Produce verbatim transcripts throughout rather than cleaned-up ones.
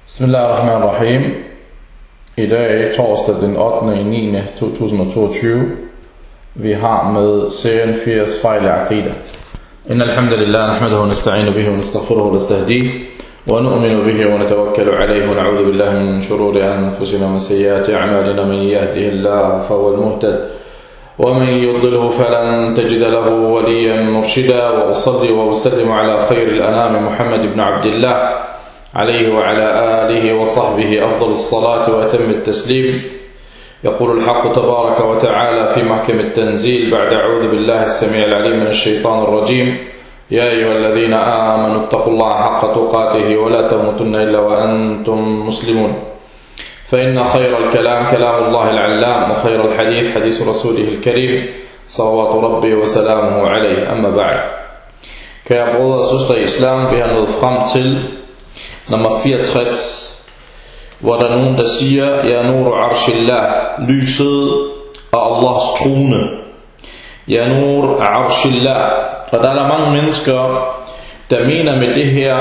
Bismillahirrahmanirrahim. I dag er torsdag den ottende niende to tusind og toogtyve. Vi har med serien firs fejl i aqida. Inna alhamdulillah nahmaduhu wa nasta'inu bihi wa nastaghfiruhu wa nastahdihi wa nu'minu bihi wa natawakkalu alayhi wa na'udhu billahi min shururi anfusina wa min sayyiati a'malina man yahdihillahu fahuwal muhtad wa man yudlilhu falan tajida lahu waliyan murshida wa usalli wa usallimu ala khayril anami Muhammad ibn Abdillah عليه وعلى آله وصحبه أفضل الصلاة وأتم التسليم. يقول الحق تبارك وتعالى في محكم التنزيل بعد أعوذ بالله السميع العليم من الشيطان الرجيم: يا أيها الذين آمنوا اتقوا الله حق تقاته ولا تموتن إلا وأنتم مسلمون. فإن خير الكلام كلام الله العلام وخير الحديث حديث رسوله الكريم صلوات ربي وسلامه عليه. أما بعد. Kære brødre og søstre i islam, vi har nået frem til nummer fireogtres, hvor der er nogen, der siger: Ya nuru arshillah, lyset af Allahs trone. Ya nuru arshillah. Og der er der mange mennesker, der mener med det her,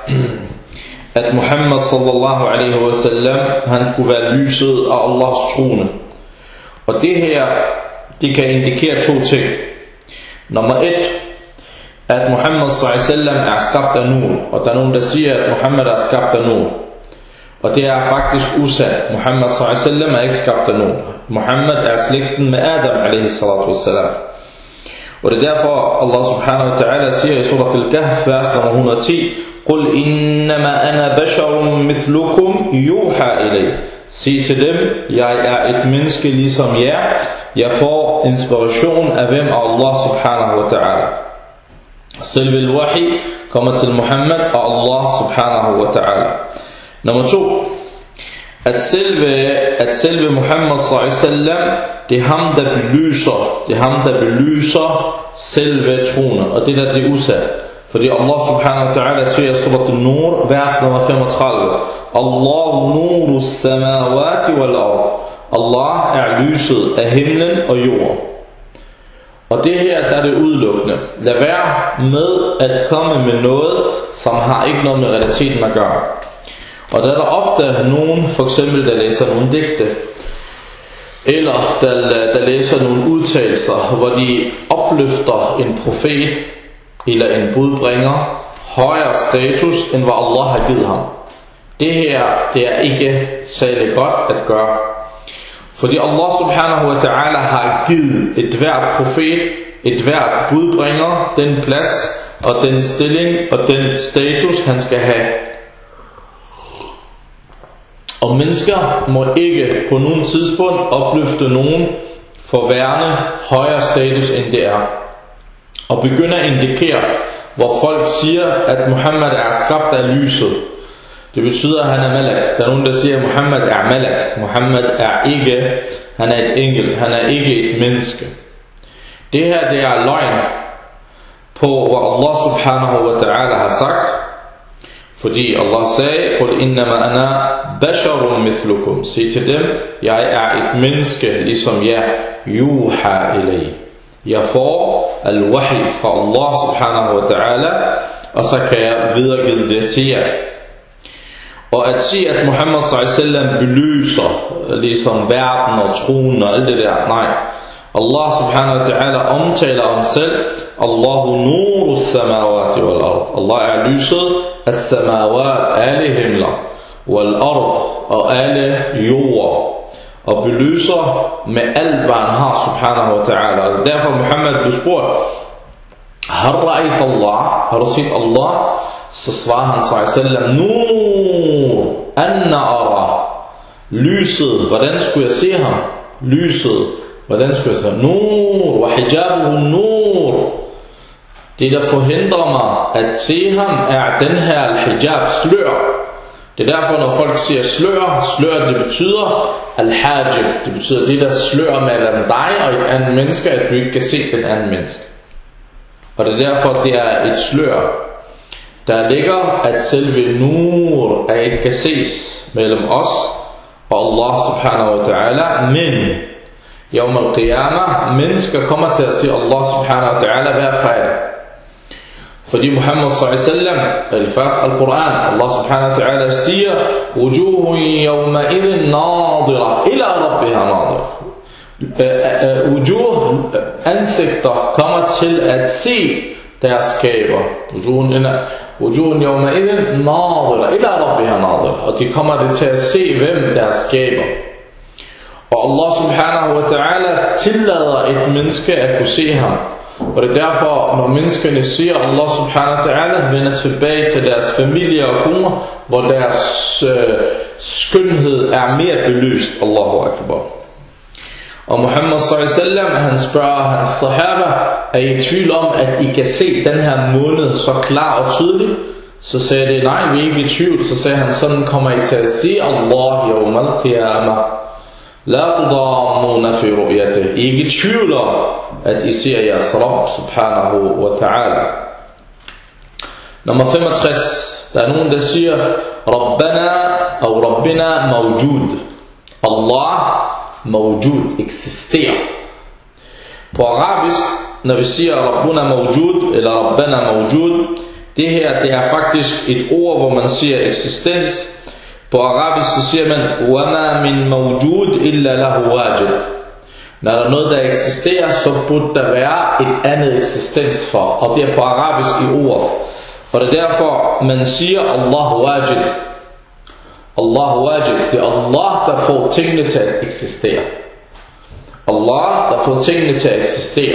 at Muhammad sallallahu alaihi wa sallam, han skulle være lyset af Allahs trone. Og det her, det kan indikere to ting. Nummer et, at Muhammad sallallahu alaihi wasallam er skabt af nur, og der er nogen, der siger, at Muhammad er skabt af nur. Og det er faktisk usandt. Muhammad sallallahu alaihi wasallam er ikke skabt af nur. Muhammad er slægten med Adam alaihi salatu wassalam. Og det er derfor Allah subhanahu wa ta'ala siger i surat al-Kahf, vers nummer et hundrede og ti: Qul innama ana basharun mithlukum yuha ilay. Sig til dem: jeg er et menneske ligesom jer. Jeg får inspiration af hvem? Af Allah subhanahu wa ta'ala. Selve al-wahi kommer til Muhammad og Allah subhanahu wa ta'ala. Nummer to, at selve, at selve Muhammad sallallahu alaihi wasallam, det er ham, der belyser, det er ham, der belyser selve tronen, og det der, det er usandt. Fordi Allah subhanahu wa ta'ala siger i surat an-Nur, vers nummer femogtredive: Allahu nuru samawati wal ard. Allah er lyset af himlen og jorden. Og det her, der er det udelukkende. Lad være med at komme med noget, som har ikke noget med realiteten at gøre. Og der er der ofte nogen, for eksempel der læser nogle digte, eller der, der læser nogle udtalelser, hvor de opløfter en profet eller en budbringer højere status, end hvad Allah har givet ham. Det her, det er ikke særlig godt at gøre. Fordi Allah subhanahu wa ta'ala har givet et hvert profet, et hvert budbringer, den plads og den stilling og den status, han skal have. Og mennesker må ikke på nogen tidspunkt opløfte nogen for værende højere status, end det er. Og begynde at indikere, hvor folk siger, at Muhammad er skabt af lyset. Det betyder, at han er malak. Der er nogen, der siger, at Muhammad er malak. Muhammad er ikke, han er et engel. Han er ikke et menneske. Det her, det er løgn på, hvad Allah subhanahu wa ta'ala har sagt. Fordi Allah sagde: Qul innama ana basharun mithlukum. Sig til dem: jeg er et menneske ligesom jer. Yuha ilay. Jeg får al-wahi fra Allah subhanahu wa ta'ala, og så kan jeg videregive det til jer. Og at sige, at Muhammad sallallahu alaihi wasallam belyser ligesom verden og tronen og alt det der, nej. Allah subhanahu wa ta'ala omtaler om selv: Allahu nuru samawati wal ard. Allah er lyset af samawat, alle himler, wal ard, og alle jorder, og belyser med alt, hvad han har subhanahu wa ta'ala. Og derfor Muhammad blev spurgt: har ra'ayt Allah? Har du set Allah? Så svarer han sallallahu alaihi wasallam: nur anna ara. Lyset, hvordan skulle jeg se ham? Lyset, hvordan skulle jeg se ham? Nur wa hijabuhu nur. Det der forhindrer mig at se ham er den her hijab, slør. Det er derfor, når folk siger slør, slør, det betyder al-hajib. Det betyder det der slør mellem dig og et andet menneske, at du ikke kan se den anden menneske. Og det er derfor, det er et slør. Der ligger, at selve nur er ikke kan ses mellem os og Allah subhanahu wa ta'ala, men yawm al-qiyamah, mennesker kommer til at se Allah subhanahu wa ta'ala hver fredag. Fordi Muhammad sallallahu alaihi wasallam, eller først al-Quran, Allah subhanahu wa ta'ala siger, wujuhun yawma idhin nadira ila rabbiha nadira. Wujuh, ansigter, kommer til at se deres skaber. Wujuhun yawma idhin nadira ila rabbiha nadira. Og de kommer det til at se, hvem deres skaber. Og Allah subhanahu wa ta'ala tillader et menneske at kunne se ham. Og det er derfor, når menneskene siger, Allah subhanahu wa ta'ala vender tilbage til deres familie og koner, hvor deres øh, skønhed er mere belyst. Allahu akbar. Og Muhammad sallallahu alaihi wasallam, han spørger hans sahaba, er I i tvivl om, at I kan se den her måned så klar og tydelig? Så sagde det, nej, vi er ikke i tvivl. Så sagde han, sådan kommer I til at sige, Allah yawm al-qiyamah. La tudammuna fi ru'yatihi. I er ikke i tvivl om, at I ser jeres Rabb subhanahu wa ta'ala. Nummer femogtres. Der er nogen, der siger, Rabbana og Rabbina mawjud. Allah mawjud, eksisterer. På arabisk, når vi siger Rabbuna mawjud eller Rabbana mawjud, det her, det er faktisk et ord, hvor man siger eksistens. På arabisk så siger man وَمَا مِن مَوْجُودٍ إِلَّا لَهُ وَاجِدٍ. Når der er noget, der eksisterer, så burde der være et andet eksistens for. Og det er på arabisk i ord. Og det er derfor, man siger Allah wajid. Allah wajid. Det er Allah, der får tingene til at eksistere. Allah, der får tingene til at eksistere.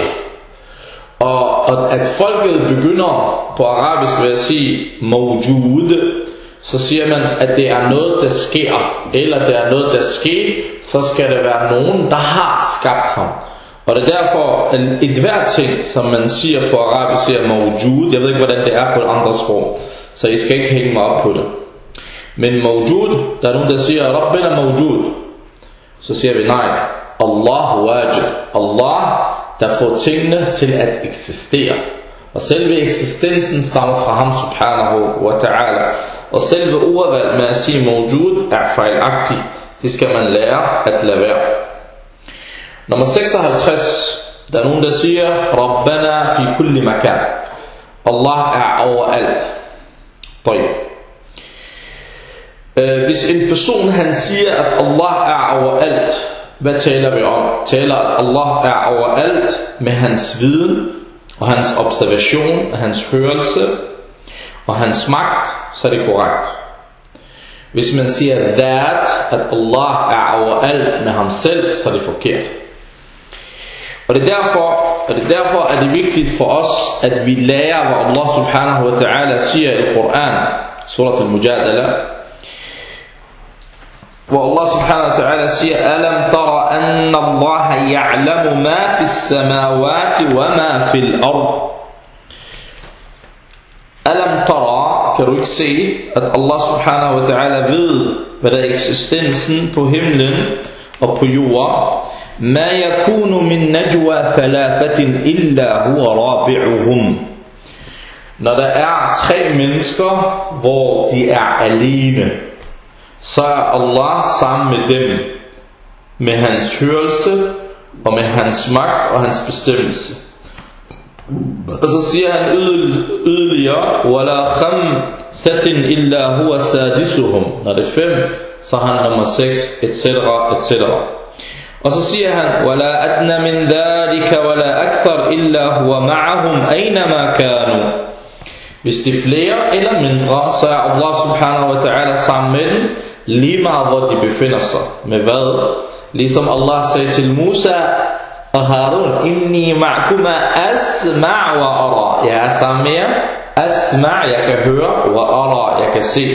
Og at folket begynder på arabisk ved at sige mawjud, så siger man, at det er noget, der sker, eller det er noget, der sker, så skal det være nogen, der har skabt ham. Og det er derfor, et hvert ting, som man siger på arabisk, siger mawjud. Jeg ved ikke, hvordan det er på andre sprog, så I skal ikke hænge mig op på det. Men mawjud, der er nogen, der siger, Rabbina mawjud. Så siger vi, nej, Allah wajid. Allah, der får tingene til at eksistere. Og selve eksistensen stammer fra ham subhanahu wa ta'ala. Og selve ordvalg med at sige mawjud er fejlagtigt. Det skal man lære at lade være. Nummer seksoghalvtreds. Der er nogen, der siger Rabbana fi kulli makan. Allah er overalt. Hvis en person han siger at Allah er overalt, hvad taler vi om? Taler at Allah er overalt med hans viden og hans observation og hans hørelse og hans magt, så er det korrekt. Hvis man siger that, at Allah er overalt med ham selv, så er det forkert. Og det er derfor, og det er derfor er det vigtigt for os, at vi lærer, hvad Allah subhanahu wa ta'ala siger i Koran, surat al-Mujadala, hvor Allah subhanahu wa ta'ala siger, Alam tara anna Allah ya'lamu ma fis samawati wa ma fil ard. Alam tara, kan du ikke se, at Allah subhanahu wa ta'ala ved, hvad der er eksistensen på himlen og på jorden. Ma yakunu min najwa thalathatin illa huwa rabi'uhum. Når der er tre mennesker, hvor de er alene, så er Allah sammen med dem, med hans hørelse og med hans magt og hans bestemmelse. Og så siger han yderligere, wala khamsatin illa huwa sadisuhum. Når det er fem, så er han nummer seks, et cetera, et cetera. Og så siger han, wala adna min dhalika wala akthar illa huwa ma'ahum aynama kanu. Hvis det er flere eller mindre, så er Allah subhanahu wa ta'ala sammen med dem, lige meget hvor de befinder sig. Med hvad? Ligesom Allah sagde til Musa og Harun, inni ma'kuma asma' wa ara. Jeg er sammen med jer. Asma', jeg kan høre, wa ara, jeg kan se.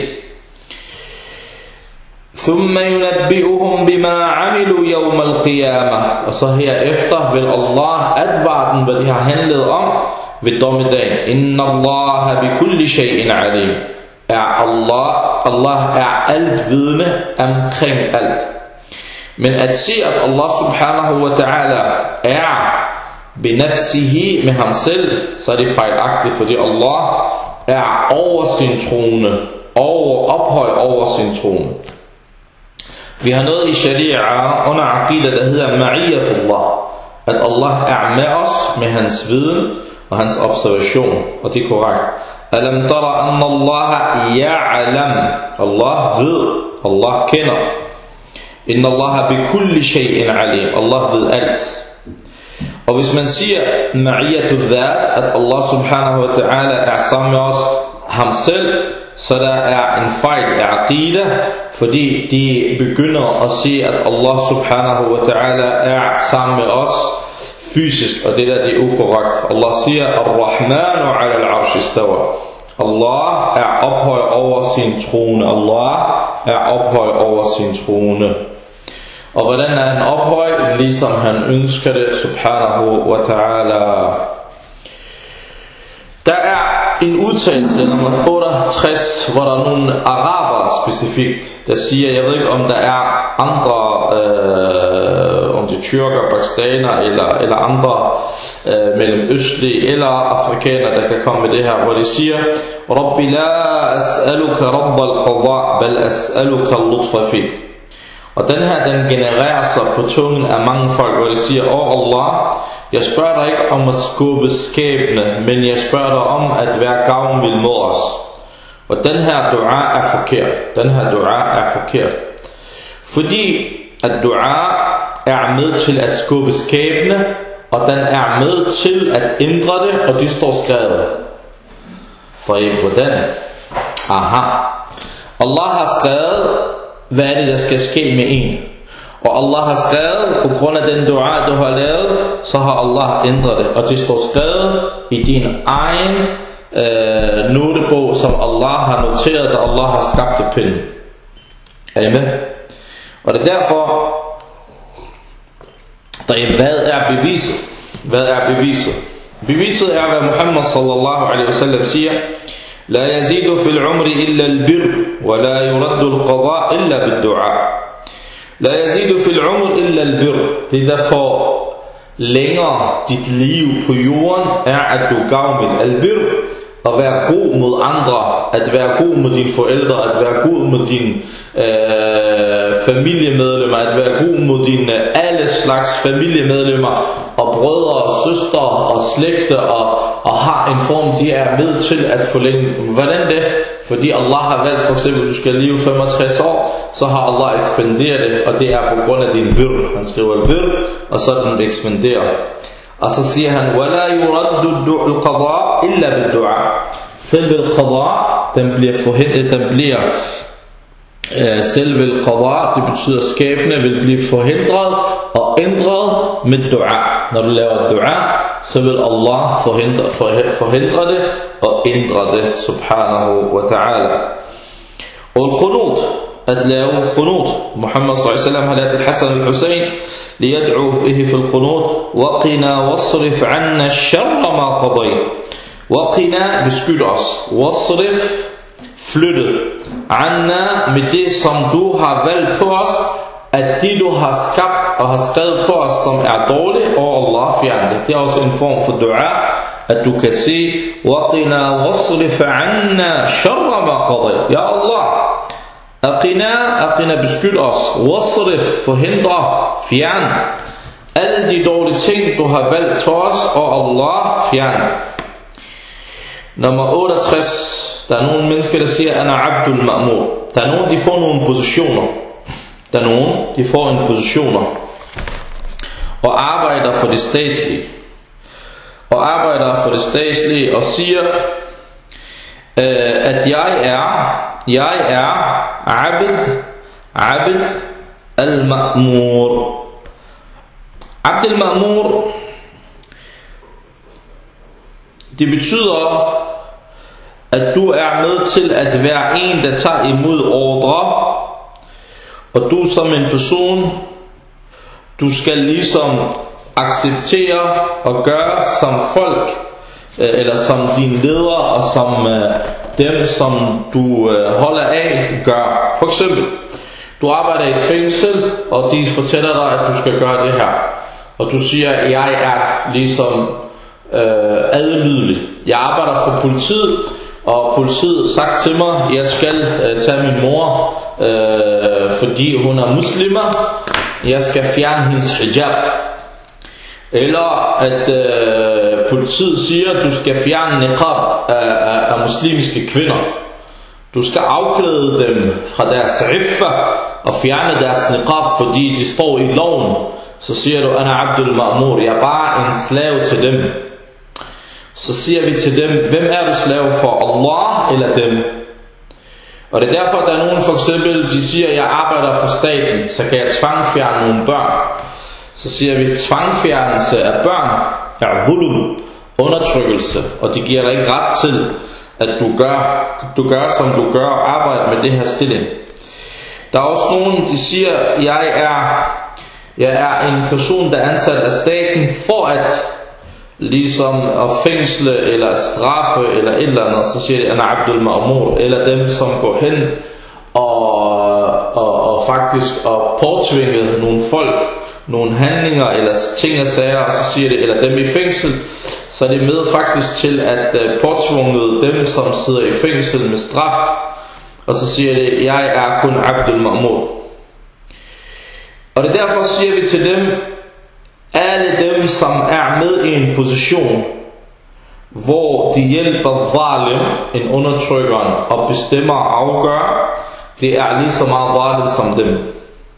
ثم ينبئهم بما عملوا يوم القيامة. Og så herefter vil Allah advare dem, hvad de har handlet om ved dommedagen. Inna Allah bi kulli shay'in alim. Er Allah, Allah er altvidende omkring alt. Men at se at Allah subhanahu wa ta'ala er binafsihi med ham selv, så er det fejlagtigt, fordi Allah er over sin trone, over, ophøj over sin trone. Vi har noget i sharia under aqida, der hedder ma'iyatullah, at Allah er med os med hans viden og hans observation, og det er korrekt. Alam tara anna Allah ya'lam. Allah ved, Allah kender. Inna Allah bi kulli shay'in alim. Allah ved alt. Og hvis man siger ma'iyatul dhat, at Allah subhanahu wa ta'ala er sammen med os, ham selv, så der er en fejl i aqida, fordi de begynder at sige, at Allah subhanahu wa ta'ala er sammen med os fysisk, og det der det er ukorrekt. Allah siger, Ar-Rahmanu ala al-arsh istawa. Allah er ophøjet over sin trone. Allah er ophøjet over sin trone. Og hvordan er han ophøjet? Ligesom han ønsker det, subhanahu wa ta'ala. Der er en udtalelse nummer otteogtres, hvor der er nogle araber specifikt, der siger, jeg ved ikke om der er andre, øh, om det er tyrker, pakistaner eller, eller andre øh, mellemøstlige eller afrikanere, der kan komme med det her, hvor de siger, Rabbi la as'aluka rabbal qadha, bal as'aluka al-lutfa fi. Og den her, den genererer sig på tungen af mange folk, hvor de siger, åh Allah, jeg spørger dig ikke om at skubbe skæbne, men jeg spørger dig om at være gavmild mod os. Og den her dua er forkert. Den her dua er forkert. Fordi at dua er med til at skubbe skæbne, og den er med til at ændre det, og det står skrevet. Hvordan? Aha. Allah har skrevet, hvad er det der skal ske med en. Og Allah har skrevet, på grund af den dua du har lavet, så har Allah ændret det. Og det står skrevet i din egen øh, notebog, som Allah har noteret, da Allah har skabt det pind. Er I med? Og det er derfor, der, hvad er beviset? Hvad er beviset? Beviset er, hvad Muhammad sallallahu alaihi wasallam siger, لا يزيد في العمر إلا البر ولا يرد القضاء إلا بالدعاء. لا يزيد في العمر إلا البر. Det der får længere dit liv på jorden er at du gavmild. Albir, at være god mod andre, at være god mod dine forældre, at være god mod dine øh, familiemedlemmer, at være god mod dine alle slags familiemedlemmer og brødre og søstre og slægte og, og har en form, de er med til at forlænge. Hvordan det? Fordi Allah har valgt, for eksempel, du skal leve femogtres år, så har Allah ekspanderet det, og det er på grund af din bir. Han skriver bir, og så den ekspanderer. Og så siger han, وَلَا يُرَدُّ الْقَضَاء إِلَّا بِالدُّعَاء. Selve al-qada, den bliver forhindret, den bliver øh, selve al-qada, det betyder skæbne vil blive forhindret og ændret med dua. Når du laver dua, så vil Allah forhindre, forhindre det og ændre det, subhanahu wa ta'ala. Og al-qunut, at lave qunut. Muhammad sallallahu alaihi wasallam har lært al-Hassan al-Hussein liyad'u bihi fi al-qunut, waqina wasrif 'anna sharra ma qadayt. Waqina, beskyld os. Wasrif, flyttet. 'Anna, med det som du har valgt på os, at det du har skabt og har skrevet på os, som er dårligt, og Allah fjern det. Det er også en form for dua, at du kan sige, waqina wasrif 'anna sharra ma qadayt. Ja Allah, Aqina, aqina, beskyld os. Wasrif, forhindre, fjern alle de dårlige ting du har valgt for os, og Allah fjern. Nummer otteogtres. Der er nogle mennesker der siger Ana abdul ma'mur. Der er nogle, de får nogle positioner. Der er nogle, de får en positioner og arbejder for det statslige. Og arbejder for det statslige og siger øh, at jeg er Jeg er Abd, Abd al-Ma'mur. Abd al-Ma'mur, det betyder, at du er med til at være en, der tager imod ordre, og du som en person, du skal ligesom acceptere og gøre som folk, eller som dine ledere og som dem, som du holder af, gør. For eksempel, du arbejder i et fængsel, og de fortæller dig, at du skal gøre det her. Og du siger, at jeg er ligesom øh, adlydelig. Jeg arbejder for politiet, og politiet sagt til mig, at jeg skal øh, tage min mor, øh, fordi hun er muslimer. Jeg skal fjerne hendes hijab. Eller at øh, politiet siger, at du skal fjerne niqab af, af, af muslimske kvinder. Du skal afklæde dem fra deres iffa og fjerne deres niqab, fordi de står i loven. Så siger du, Ana Abdul Ma'mur, jeg er bare en slave til dem. Så siger vi til dem, hvem er du slave for, Allah eller dem? Og det er derfor, at der er nogen for eksempel, de siger, at jeg arbejder for staten, så kan jeg tvangfjerne nogle børn. Så siger vi, tvangfjernelse af børn er zulm, undertrykkelse, og det giver dig ikke ret til, at du gør, du gør som du gør, og arbejder med det her stilling. Der er også nogen, de siger, jeg er, jeg er en person, der er ansat af staten for at ligesom at fængsle eller straffe eller et eller andet. Så siger de, Ana Abdul Ma'mur, eller dem som går hen og, og, og faktisk og påtvinge nogle folk nogle handlinger eller ting og sager, og så siger det, eller dem i fængsel, så er det med faktisk til at uh, påtvinge dem som sidder i fængsel med straf. Og så siger det, jeg er kun Abdul Ma'mur. Og det er derfor siger vi til dem, alle dem som er med i en position hvor de hjælper zalim, en undertrykkeren, og bestemmer og afgør, det er lige så meget zalim som dem.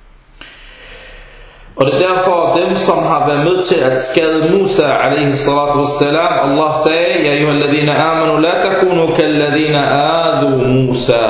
Og det er derfor dem som har været med til at skade Musa alaihi salatu wassalam, Allah sagde, ja ayyuhalladhina amanu la takunu kalladhina adu Musa.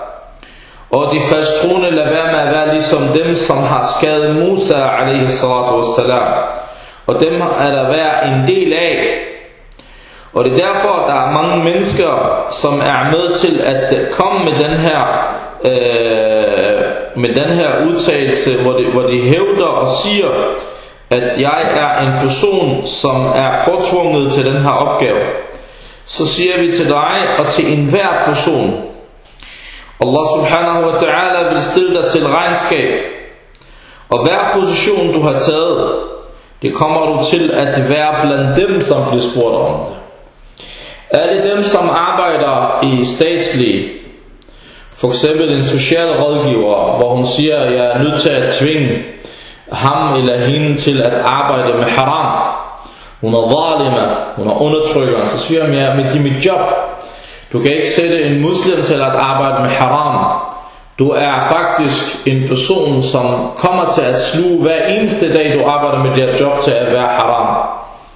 Og de fasttroende lader være med at være ligesom dem som har skadet Musa alaihi salatu wassalam. Og dem er der været en del af. Og det er derfor der er mange mennesker som er med til at komme med den her øh, med den her udtalelse, hvor de, hvor de hævder og siger, at jeg er en person som er påtvunget til den her opgave. Så siger vi til dig og til enhver person, Allah subhanahu wa ta'ala vil stille dig til regnskab, og hver position du har taget, det kommer du til at være blandt dem som bliver spurgt om det. Er det dem som arbejder i statslige, for eksempel en social rådgiver, hvor hun siger, at jeg er nødt til at tvinge ham eller hende til at arbejde med haram, hun er zalima, hun er undertrykker, så siger hun, ja, men det er mit job. Du kan ikke sætte en muslim til at arbejde med haram. Du er faktisk en person som kommer til at sluge hver eneste dag du arbejder med det her job til at være haram.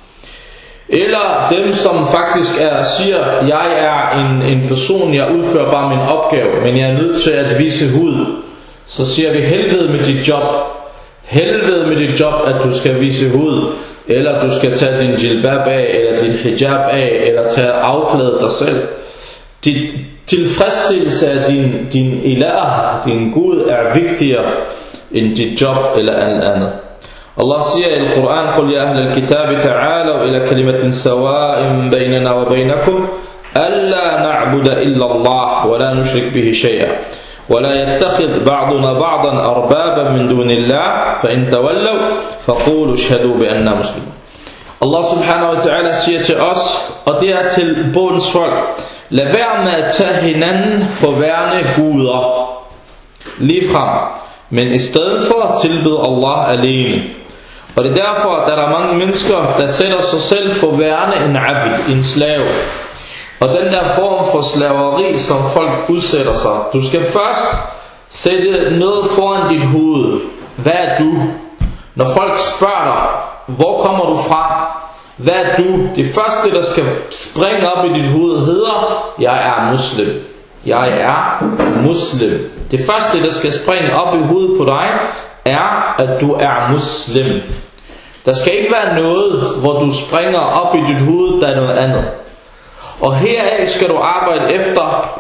Eller dem som faktisk er, siger, jeg er en, en person, jeg udfører bare min opgave, men jeg er nødt til at vise hud. Så siger vi, helvede med dit job. Helvede med dit job, at du skal vise hud. Eller du skal tage din jilbab af, eller din hijab af, eller tage afklæde dig selv. Dit tilfredsstillelse af din, din ilah, din Gud, er vigtigere end dit job eller andet. Allah siger i Al-Quran, قُلْ يَا أَهْلَ الْكِتَابِ تَعَالَوْا إِلَى كَلِمَةٍ سَوَاءٍ بَيْنَنَا وَبَيْنَكُمْ أَلَّا نَعْبُدَ إِلَّا اللَّهَ وَلَا نُشْرِكْ بِهِ شَيْئًا وَلَا يَتَّخِذْ بَعْضُنَا بَعْضًا أَرْبَابًا مِنْ دُونِ اللَّهِ فَإِنْ تَوَلَّوْا فَقُولُوا اشْهَدُوا بِأَنَّا مُسْلِمُونَ. Allah subhanahu wa ta'ala siger til os, og det er til bådens folk, lad være med at tage hinanden for værende guder ligefrem, men i stedet for at tilbede Allah alene. Og det er derfor, at der er mange mennesker, der sætter sig selv for værende en abid, en slave. Og den der form for slaveri, som folk udsætter sig, du skal først sætte noget foran dit hoved. Hvad er du? Når folk spørger dig, hvor kommer du fra? Hvad er du? Det første, der skal springe op i dit hoved, hedder, jeg er muslim. Jeg er muslim. Det første, der skal springe op i hovedet på dig, er, at du er muslim. Der skal ikke være noget, hvor du springer op i dit hoved, der er noget andet. Og heraf skal du arbejde efter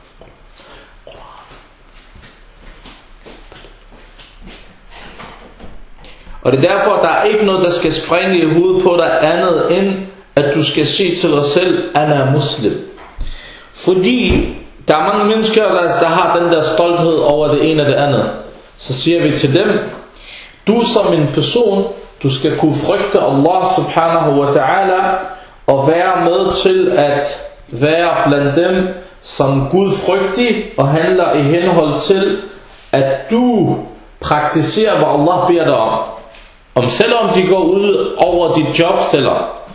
og det er derfor, at der er ikke noget, der skal springe i hovedet på dig andet, end at du skal sige til dig selv, at jeg er muslim. Fordi der er mange mennesker, der har den der stolthed over det ene og det andet. Så siger vi til dem, du som en person, du skal kunne frygte Allah subhanahu wa ta'ala, og være med til at være blandt dem, som Gud frygtig, og handler i henhold til, at du praktiserer, hvad Allah beder dig om. Om selvom de går ud over dit job, selvom,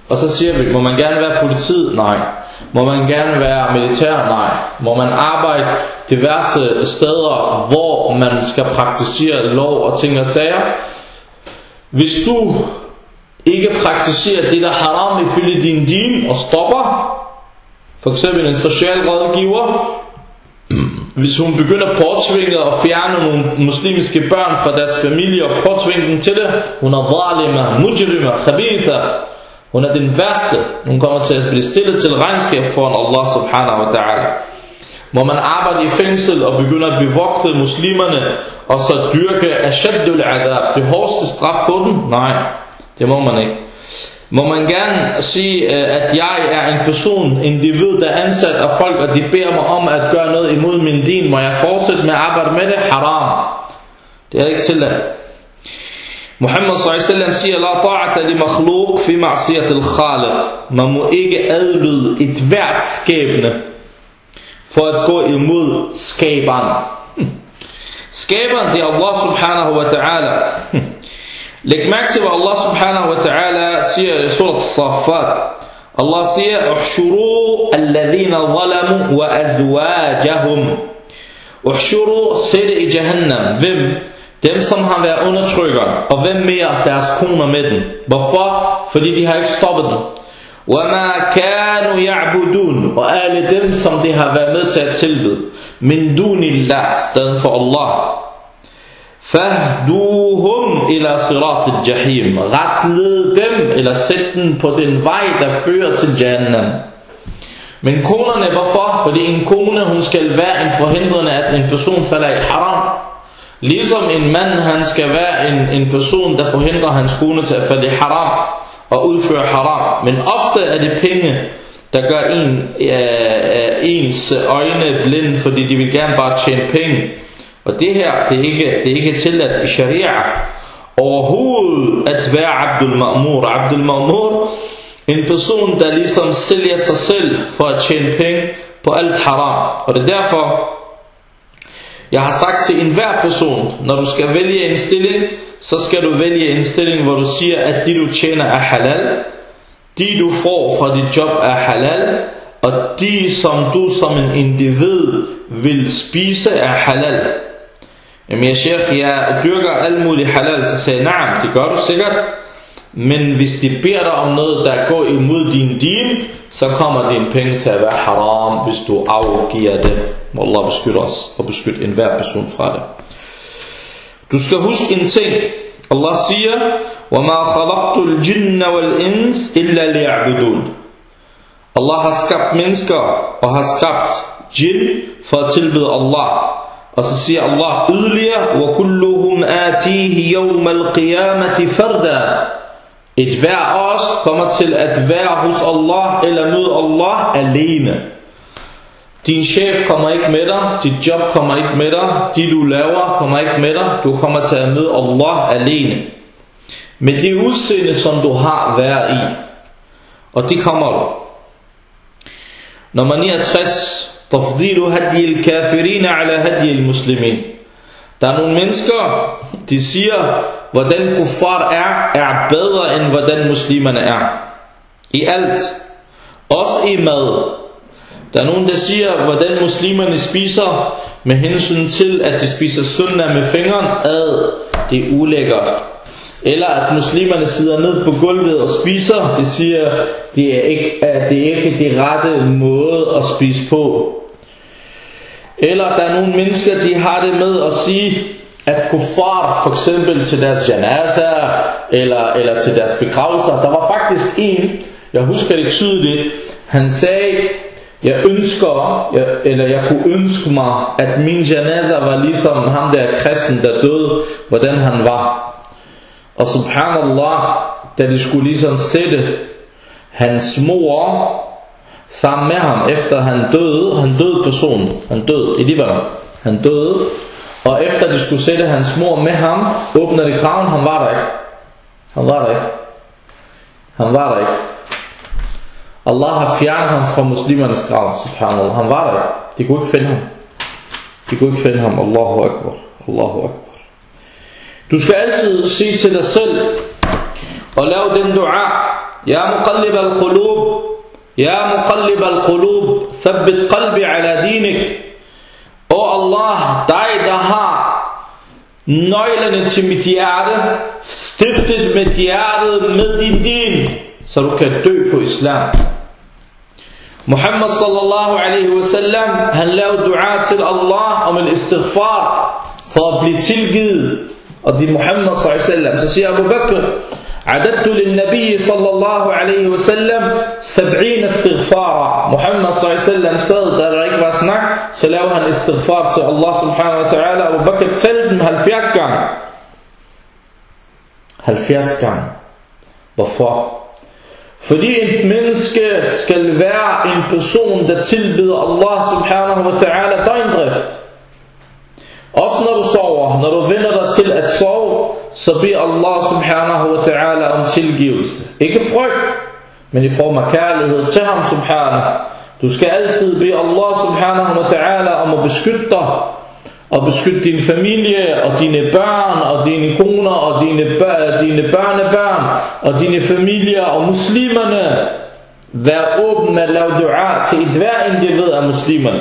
Og så siger vi, må man gerne være politiet? Nej. Må man gerne være militær? Nej. Må man arbejde diverse steder, hvor man skal praktisere lov og ting og sager? Hvis du ikke praktiserer det der haram ifølge din din og stopper, for eksempel en social rådgiver, hvis hun begynder at påtvinge og fjerne nogle muslimske børn fra deres familie og påtvinge dem til det, hun er zalima, mujrima, khabitha, hun er den værste. Hun kommer til at blive stillet til regnskab foran Allah subhanahu wa ta'ala. Må man arbejde i fængsel og begynde at bevogte muslimerne og så dyrke ashaddul adab, det hårdeste straf på dem? Nej, det må man ikke. Må man gerne sige, at jeg er en person, individ, der er ansat af folk, og de beder mig om at gøre noget imod min din? Må jeg fortsætte med at arbejde med det? Haram. Det er ikke tilladt. Muhammad sallallahu alaihi wasallam siger, la ta'ata li makhluq fi ma'siyat al-khaliq. Man må ikke adlyde et hvert skabende for at gå imod skaberen. Skaberen, det er Allah subhanahu wa ta'ala. Læg mærke til, hvad Allah subhanahu wa ta'ala siger i surat As-Saffat. Allah siger, uhshuru alladhina zalamu wa azwajahum. Uhshuru, sætte i Jahannam. Hvem? Dem, som har været undertrykkere. Og hvem mere? Deres koner med dem. Hvorfor? Fordi de har ikke stoppet dem. وَمَا كَانُوا يَعْبُدُونَ. Og alle dem, som de har været med til at tilbede. Min dunillah, stedet for Allah. فَهْدُوهُمْ إِلَى صِرَاطِ الْجَحِيمِ. Retled dem, eller sæt den på den vej, der fører til Jahannam. Men konerne, hvorfor? Fordi en kone, hun skal være en forhindrende, at en person falder i haram. Ligesom en mand, han skal være en, en person, der forhindrer hans kone til at falde i haram og udføre haram. Men ofte er det penge, der gør en, øh, ens øjne blinde, fordi de vil gerne bare tjene penge. Og det her, det er ikke, det er ikke tilladt i sharia overhovedet at være Abdul Ma'mur. Abdul Ma'mur, en person, der ligesom sælger sig selv for at tjene penge på alt haram. Og det er derfor, jeg har sagt til enhver person, når du skal vælge en stilling, så skal du vælge en stilling, hvor du siger, at de du tjener er halal, de du får fra dit job er halal, og de som du som en individ vil spise er halal. Jamen jeg sheikh, jeg dyrker alt muligt halal, så siger jeg, nej, det gør du sikkert. Men hvis de beder dig om noget, der går imod din din, så kommer dine penge til at være haram, hvis du afgiver det. Må Allah beskytte os og beskytte enhver person fra det. Du skal huske en ting. Allah siger, وَمَا خَلَقْتُ الْجِنَّ وَالْإِنسِ إِلَّا لِيَعْبُدُونَ. Allah har skabt mennesker og har skabt jinn for at tilbede Allah. Og så siger Allah yderligere, وَكُلُّهُمْ آتِيهِ يَوْمَ الْقِيَامَةِ فَرْدًا. Et hver af os kommer til at være hos Allah eller møde Allah alene. Din chef kommer ikke med dig, dit job kommer ikke med dig, de du laver kommer ikke med dig, du kommer til at møde Allah alene. Med det udseende, som du har været i. Og det kommer du. Nummer niogtres. تفضيل هدي الكافرين على هدي المسلمين. Der er nogle mennesker, de siger, hvordan kuffar er, er bedre end hvordan muslimerne er. I alt. Også i mad. Der er nogen, der siger, hvordan muslimerne spiser, med hensyn til, at de spiser sunnah med fingeren, ad, det er ulækkert. Eller at muslimerne sidder ned på gulvet og spiser, de siger, det er ikke, at det er ikke det rette måde at spise på. Eller der er nogle mennesker, de har det med at sige, at kuffar, for eksempel til deres janaza, eller, eller til deres begravelser, der var faktisk en, jeg husker det tydeligt, han sagde, jeg ønsker, jeg, eller jeg kunne ønske mig, at min janaza var ligesom ham der kristen, der døde, hvordan han var. Og subhanallah, da de skulle ligesom sætte hans mor sammen med ham, efter han døde, han døde person, han døde i Libanon, han døde, og efter de skulle sætte hans mor med ham, åbnede de graven, han var der ikke. Han var der ikke. Han var der ikke. Allah har fjernet ham fra muslimernes grav, subhanallah. Han var der ikke. De kunne ikke finde ham. De kunne ikke finde ham. Allahu Akbar. Allahu Akbar. Du skal altid sige til dig selv, og lave den dua, Ya muqallib al-qulub, Ya muqallib al-qulub, thabbit qalbi ala dinik. O Allah, dig der har nøglerne til mit hjerte, stiftet mit hjerte med din din, så du kan dø på islam. Muhammad sallallahu alaihi wasallam, han lavede dua til Allah om en istighfar for at blive tilgivet. Og det er Muhammad sallallahu alaihi wasallam. Så siger Abu Bakr, عددت للنبي صلى الله عليه وسلم سبعين استغفارا. Muhammad sallallahu alaihi wasallam sad, da der ikke var snak, så lavede han istighfar til Allah subhanahu wa ta'ala. Abu Bakr talte dem halvfjerds gange. halvfjerds gange. Hvorfor? Fordi et menneske skal være en person, der tilbeder Allah subhanahu wa ta'ala døgndrift. Også når du sover, når du vender dig til at sove, så beder Allah subhanahu wa ta'ala om tilgivelse. Ikke frygt, men i form af kærlighed til ham subhanahu. Du skal altid bede Allah subhanahu wa ta'ala om at beskytte dig, og beskytte din familie, og dine børn, og dine koner, og dine, bør, dine børnebørn, og dine familier, og muslimerne. Vær åben med at lave dua til et hver individ af muslimerne.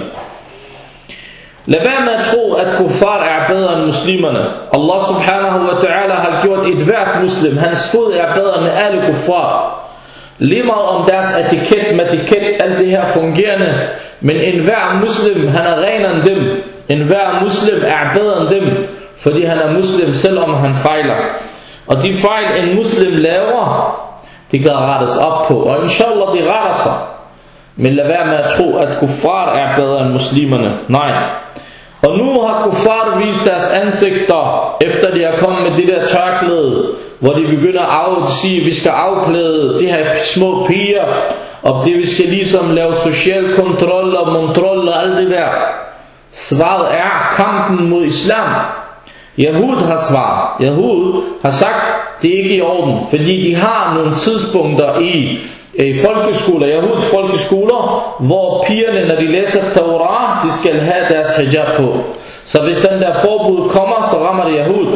Lad være med at tro, at kuffar er bedre end muslimerne. Allah subhanahu wa ta'ala har gjort et hvert muslim, hans fod er bedre end alle kuffar. Lige meget om deres etiket, matiket, alt det her fungerende. Men enhver muslim, han er renere end dem. Enhver muslim er bedre end dem, fordi han er muslim, selvom han fejler. Og de fejl, en muslim laver, de kan rettes op på. Og inshallah, de retter sig. Men lad være med at tro, at kuffar er bedre end muslimerne. Nej. Og nu har kuffar vist deres ansigter, efter de har kommet med det der tørklæde, hvor de begynder at sige, at vi skal afklæde de her små piger, og det vi skal ligesom lave social kontrol og kontrol og alt det der. Svaret er kampen mod islam. Yahud har svaret. Yahud har sagt, det er ikke i orden, fordi de har nogle tidspunkter i i folkeskoler, Yahuds folkeskoler, hvor pigerne, når de læser Torah, de skal have deres hijab på. Så hvis den der forbud kommer, så rammer det Yahud.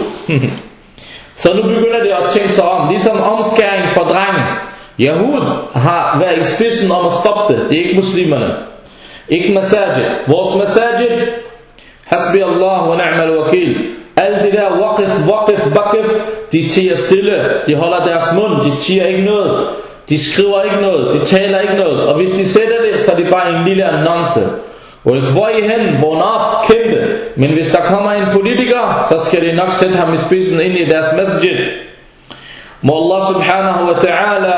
Så nu begynder det at tænke sig om, ligesom omskæring for drenge. Yahud har været i spidsen om at stoppe det. Det er ikke muslimerne. Ikke masajid. Vores masajid, hasbi Allah wa ni'mal wakil. Alt det der waqif, waqif, bakif, de tiger stille. De holder deres mund, de siger ikke noget. De skriver ikke noget, de taler ikke noget. Og hvis de sætter det, så er det bare en lille annonce. Hvor I hen, vågn op, kæmpe. Men hvis der kommer en politiker, så skal de nok sætte ham i spidsen ind i deres masjid. Må Allah subhanahu wa ta'ala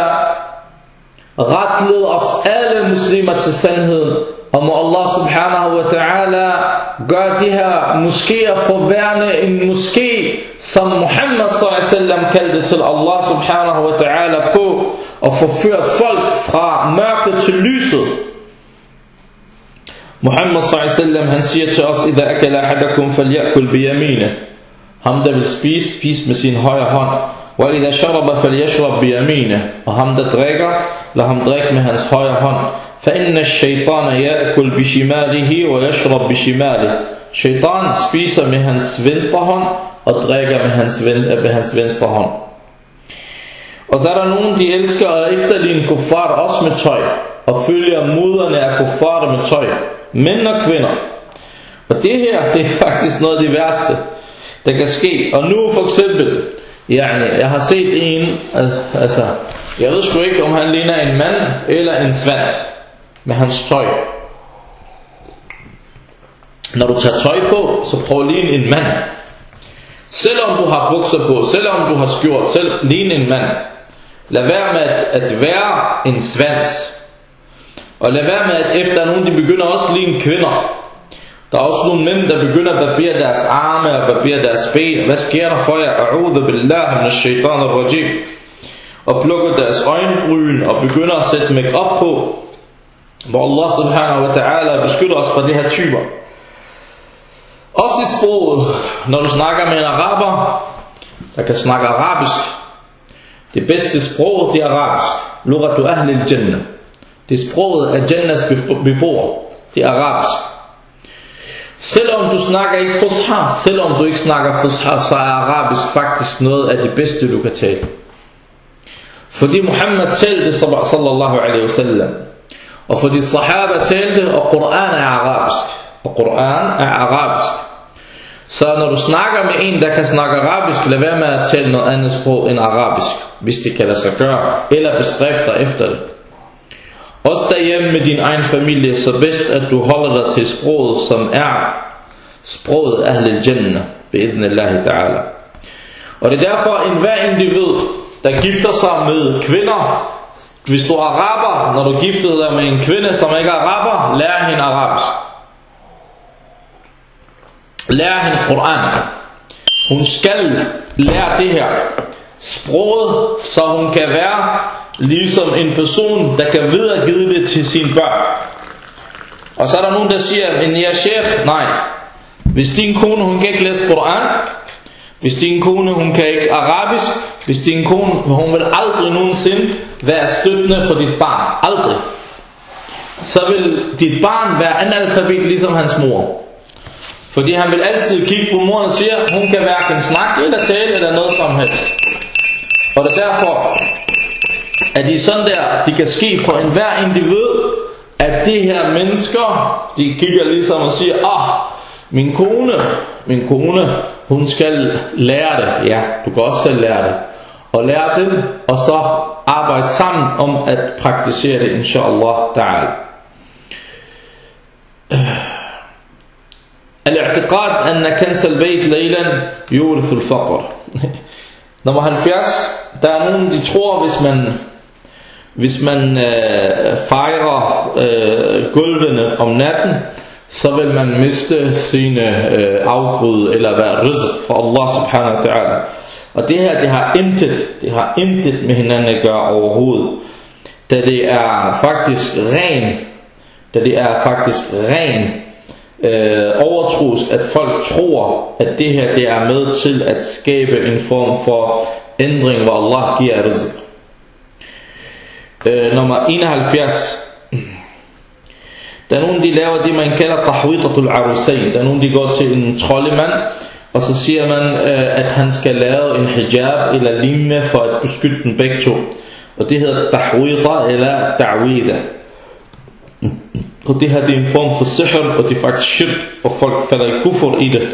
retlede os alle muslimer til sandheden. Og må Allah subhanahu wa ta'ala gøre de her moskéer forværende en moské, som Muhammad sallallahu alaihi wasallam kaldte til Allah subhanahu wa ta'ala på, og forført folk fra mørket til lyset. Muhammad sallallahu alaihi wasallam, han siger til os, idha akala ahadakum falyakul biyamine. Ham der vil spise, spise med sin højre hånd. Wa idha sharaba falyashrab biyamine. Og ham der drikker, lad ham drikke med hans højre hånd. فإن الشيطان يأكل بشماله ويشرب بشماله. Shaitan spiser med hans venstre hånd og drikker med hans, ven, med hans venstre hånd. Og der er der nogen, de elsker at efterligne kuffar også med tøj, og følger moderne af kuffar med tøj, mænd og kvinder. Og det her, det er faktisk noget af det værste, der kan ske. Og nu for eksempel, yani, jeg har set en, altså, jeg ved sgu ikke, om han ligner en mand eller en svans med hans tøj. Når du tager tøj på, så prøv at ligne en mand. Selvom du har bukser på, selvom du har skjort, selv ligne en mand. Lad være med at, at være en svans. Og lad være med at efter nogen, de begynder også at ligne kvinder. Der er også nogle mænd, der begynder at barbere deres arme og barbere deres ben. Hvad sker der for jer? A'udhu billahi minash shaitanir rajim. Og plukker deres øjenbryn og begynder at sætte make-up på. Hvor Allah subhanahu wa ta'ala beskytter os fra de her typer. Også i sproget, når du snakker med en araber, der kan snakke arabisk. Det bedste sprog, det er arabisk. Lughatu ahli al-jannah. Det er sproget af Jannahs beboere. Det er arabisk. Selvom du snakker ikke fusha, selvom du ikke snakker fusha, så er arabisk faktisk noget af det bedste, du kan tale. Fordi Muhammad talte sallallahu alaihi wasallam, og fordi sahaba talte, og Koran er arabisk. Og Koran er arabisk. Så når du snakker med en, der kan snakke arabisk, lad være med at tale noget andet sprog end arabisk, hvis det kan lade sig gøre, eller bestræb dig efter det. Også derhjemme med din egen familie, så bedst at du holder dig til sproget, som er sproget Ahlul Jannah, bi'idhnillahi ta'ala. Og det er derfor, en hver individ, der gifter sig med kvinder, hvis du er araber, når du gifter dig med en kvinde, som ikke er araber, lær hende arabisk. Lær hende Koran. Hun skal lære det her sproget, så hun kan være ligesom en person, der kan videregive det til sine børn. Og så er der nogen, der siger, men ja, sheikh, nej. Hvis din kone, hun kan ikke læse Koran, hvis din kone, hun kan ikke arabisk, hvis din kone, hun vil aldrig nogensinde være støttende for dit barn. Aldrig. Så vil dit barn være analfabet ligesom hans mor. Fordi han vil altid kigge på moren og siger, hun kan hverken snakke eller tale eller noget som helst. Og det er derfor, at de sådan der, de kan ske for enhver individ, at de her mennesker, de kigger ligesom og siger, ah, min kone, min kone, hun skal lære det. Ja, du kan også selv lære det. Og lære dem, og så arbejde sammen om at praktisere det, inshallah ta'ala. Al-i'tiqad anna kansal bayt laylan yurithu al-faqr. Nummer halvfjerds. Der er nogen, de tror, hvis man hvis man øh, fejrer øh, gulvene om natten, så vil man miste sine øh, afgrød eller være rizq fra Allah subhanahu wa ta'ala. Og det her, det har intet, det har intet med hinanden at gøre overhovedet. Da det er faktisk ren, da det er faktisk ren øh, overtrosk, at folk tror, at det her, det er med til at skabe en form for ændring, hvor Allah giver rizq. Øh, nummer enoghalvfjerds. Der er nogen, de laver det, man kalder tahwitatul arusain. Der er nogen, de går til en troldemand, og så siger man, øh, at han skal lave en hijab eller lignende for at beskytte den begge to. Og det hedder tahwita eller ta'wida. Og det her, det er en form for sihr, og det er faktisk shirk, og folk falder i kufr i det.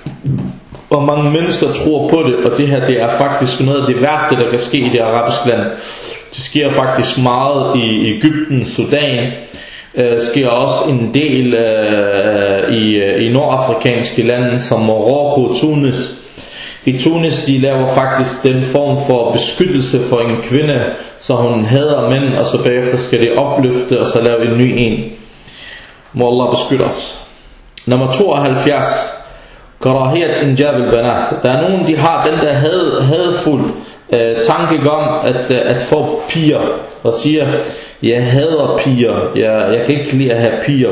Og mange mennesker tror på det, og det her, det er faktisk noget af det værste, der kan ske i det arabiske land. Det sker faktisk meget i Egypten, Sudan. Det sker også en del uh, i, i nordafrikanske lande som Marokko og Tunis. I Tunis, de laver faktisk den form for beskyttelse for en kvinde, så hun hader mænd, og så bagefter skal de opløfte og så lave en ny en. Må Allah beskytte os. Nummer tooghalvfjerds. Karahiyat injab al-banat. Der er nogen, de har den der had, hadfuld uh, tanke om at, uh, at få piger, og siger, jeg hader piger, jeg, jeg kan ikke lide at have piger.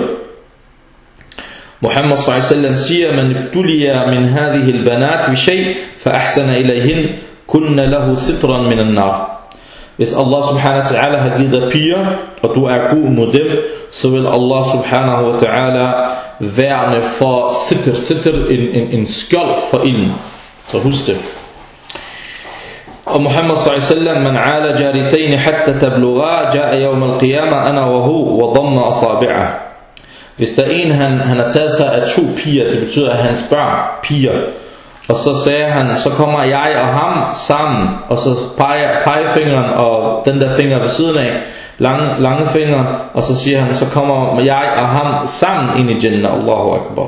Muhammad sallallahu alaihi wasallam siger, man ibtuliya min hadhihi al-banat bi shay fa ahsana ilayhin kunna lahu sitran min an-nar. Hvis Allah subhanahu wa ta'ala har givet dig piger, og du er god mod dem, så vil Allah subhanahu wa ta'ala værne for sitr, sitr, en, en, en skjold for ilden. Så husk det. Og Muhammad sallallahu alaihi wasallam, man ala jaritayn hatta tablugha jaa yawm al-qiyamah ana wa hu wa dhamma asabi'ah. Hvis der er en, han, han har taget sig af to piger, det betyder at hans børn, piger, og så sagde han, så kommer jeg og ham sammen, og så peger pegefingeren og den der finger ved siden af, lange, lange fingeren, og så siger han, så kommer jeg og ham sammen ind i Jannah. Allahu Akbar.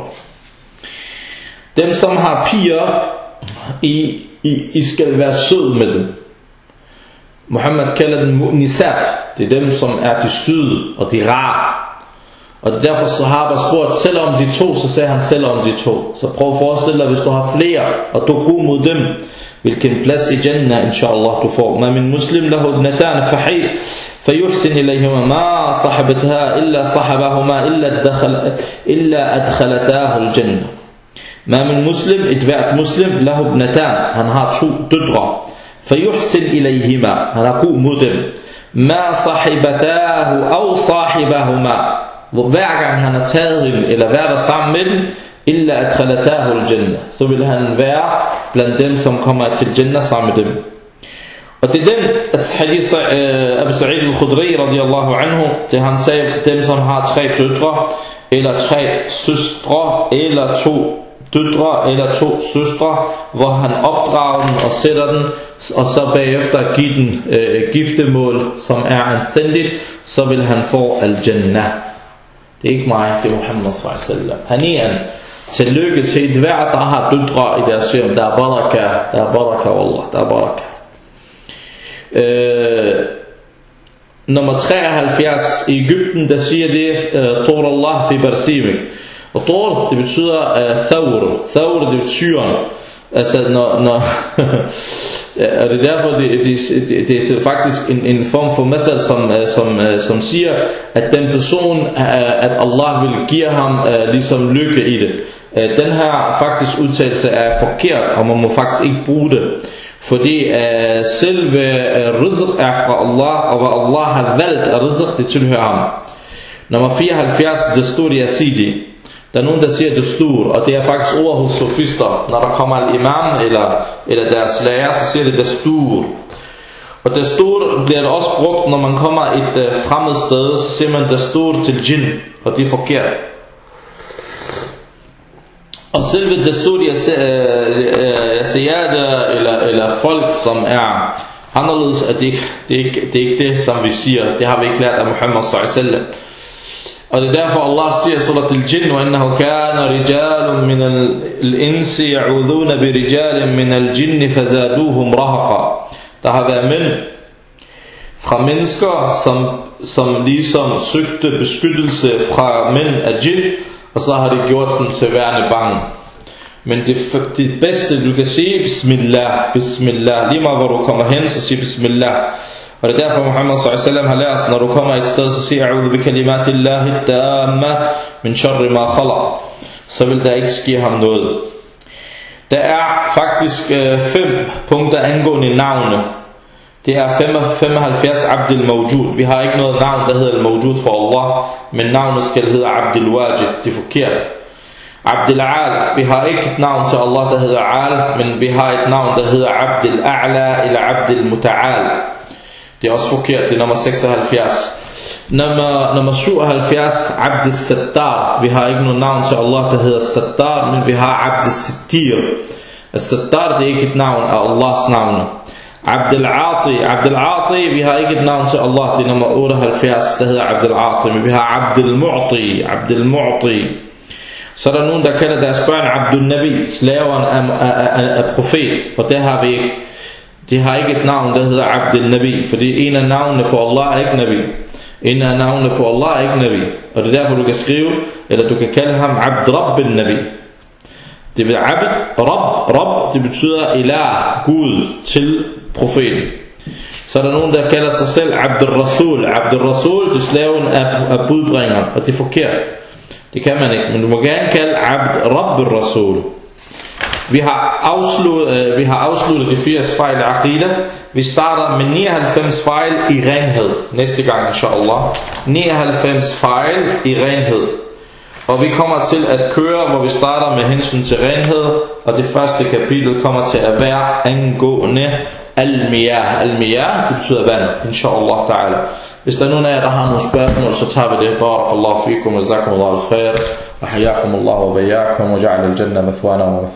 Dem som har piger, I, I, I skal være sød med dem. Muhammad kalder dem mu'nisat. Det er dem som er de søde og de rare. Og derfor Sahaba spurgte, selvom de to, så sagde han selvom de to. Så prøv at forestille dig, hvis du har flere, og du er god mod dem, hvilken plads i Jannah, inshallah, du får. Ma min muslim lahu ibnatan fahi fayuhsin ilayhima ma sahabatha illa sahabahuma illa adkhala illa adkhalatahu al-jannah. Ma min muslim, et hvert muslim, lahu ibnatan, han har to døtre. Fayuhsin ilayhima, han har god mod dem. Ma sahibatahu aw sahibahuma, hvor hver gang han har taget dem, eller været der sammen med dem, illa adkhalatahu al-jannah, så vil han være blandt dem, som kommer til Jannah sammen med dem. Og det er den, at hadith uh, Abu Sa'id al-Khudri radiyallahu anhu, det han sagde, dem som har tre døtre, eller tre søstre, eller to døtre, eller to søstre, hvor han opdrager den og sætter den, og så bagefter giver den uh, giftemål, som er anstændigt, så vil han få al-Jannah. Det er ikke mig, det er Muhammad sallallahu alaihi wasallam. Hanian, tillykke til et hver, der har døtre i deres hjem. Der er baraka, der er baraka, wallah, der er baraka. Øh, nummer treoghalvfjerds i Egypten, der siger det uh, Tor Allah fi barsimik. Og Tor, det betyder uh, Thawr. Thawr, det betyder altså når, når og det er derfor det, det, det, det er faktisk en, en form for method som, som, som siger at den person at Allah vil give ham uh, ligesom lykke i det. uh, Den her faktisk udtalelse er forkert, og man må faktisk ikke bruge det, fordi uh, selve uh, rizq er fra Allah, og hvad Allah har valgt af rizq, det tilhører ham. Nummer fireoghalvfjerds, det stod i Asidi. Der er nogen, der siger dastur, og det er faktisk ord hos sofister. Når der kommer en imam eller, eller deres lærer, så siger det dastur. Og dastur bliver det også brugt, når man kommer et uh, fremmed sted, så siger man dastur til jinn, og det er forkert. Og selve dastur, jeg siger det, eller, eller folk, som er anderledes, at det, det, er ikke, det er ikke det, som vi siger. Det har vi ikke lært af Muhammad sallallahu alaihi wasallam. Og det er derfor Allah siger surat al-Jinn وَأَنَّهُ كَانَ رِجَالٌ مِنَ الْإِنسِ يَعُوذُونَ بِرِجَالٍ مِنَ الْجِنِّ فَزَادُوهُمْ رَهَقًا. Der har været mænd fra mennesker, som, som ligesom søgte beskyttelse fra mænd af jinn, og så har de gjort den til værende bange. Men det, det bedste du kan sige, Bismillah, Bismillah. Lige meget hvor du kommer hen, så sig Bismillah. Og det er derfor Muhammad sallallahu alaihi wasallam har lært, når du kommer et sted, så siger A'udhu bi kalimatillahi tammat min sharri ma khalaq. Så vil der ikke ske ham noget. Der er faktisk øh, fem punkter angående navne. Det er femoghalvfjerds Abdul Mawjud. Vi har ikke noget navn, der hedder Al-Mawjud for Allah, men navnet skal hedde Abdul Wajid. Det er forkert. Abdul Al, vi har ikke et navn til Allah, der hedder Al, men vi har et navn, der hedder Abdul A'la eller Abdul Muta'al. Det er også forkert, det er nummer seksoghalvfjerds. Nummer, nummer syvoghalvfjerds, Abd Sattar. Vi har ikke noget navn til Allah, der hedder Sattar, men vi har Abd Sittir. Sattar, det er ikke et navn af Allahs navn. Abdul Ati, Abdul Ati, vi har ikke et navn til Allah, det er nummer otteoghalvfjerds, der hedder Abdul Ati, men vi har Abdul Mu'ti, Abdul Mu'ti. Så er der nogen, der kalder deres børn Abdul Nabi, slaveren af, af, af, af profet, og det har vi ikke. De har ikke et navn, der hedder Abdul Nabi, fordi en af navnene på Allah er ikke Nabi. En af navnene på Allah er ikke Nabi. Og det er derfor, du kan skrive, eller du kan kalde ham Abd Rabb Nabi. Det vil Abd, Rabb, Rabb, det betyder ilah, Gud, til profeten. Så er der nogen, der kalder sig selv Abdul Rasul. Abdul Rasul, det er slaven af, af budbringeren, og det er forkert. Det kan man ikke, men du må gerne kalde Abd Rabb Rasul. Vi har afsluttet, øh, vi har afsluttet de firs fejl af aqida. Vi starter med nioghalvfems fejl i renhed næste gang, inshallah. nioghalvfems fejl i renhed. Og vi kommer til at køre, hvor vi starter med hensyn til renhed. Og det første kapitel kommer til at være angående al-miyah. Al-miyah, det betyder vand, inshallah ta'ala. Hvis der er nogen af jer, der har nogle spørgsmål, så tager vi det. Barakallahu fikum, wa jazakumullahu al-khair, wa hayakumullahu wa bayakum, wa ja'al al-jannah mathwana wa